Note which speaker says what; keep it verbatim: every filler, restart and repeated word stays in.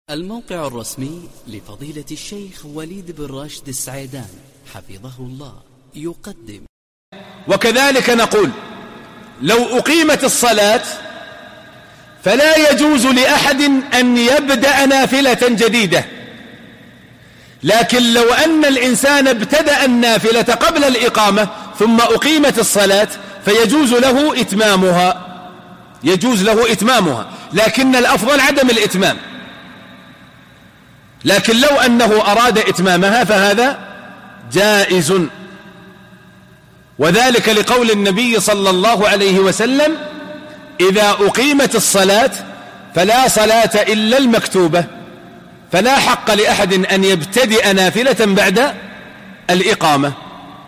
Speaker 1: الموقع الرسمي لفضيلة الشيخ وليد بن راشد السعيدان حفظه الله يقدم.
Speaker 2: وكذلك نقول لو أقيمت الصلاة فلا يجوز لأحد أن يبدأ نافلة جديدة، لكن لو أن الإنسان ابتدأ النافلة قبل الإقامة ثم أقيمت الصلاة فيجوز له إتمامها، يجوز له إتمامها، لكن الأفضل عدم الإتمام. لكن لو أنه أراد إتمامها فهذا جائز، وذلك لقول النبي صلى الله عليه وسلم: إذا أقيمت الصلاة فلا صلاة إلا المكتوبة، فلا حق لأحد أن يبتدئ نافلة بعد الإقامة.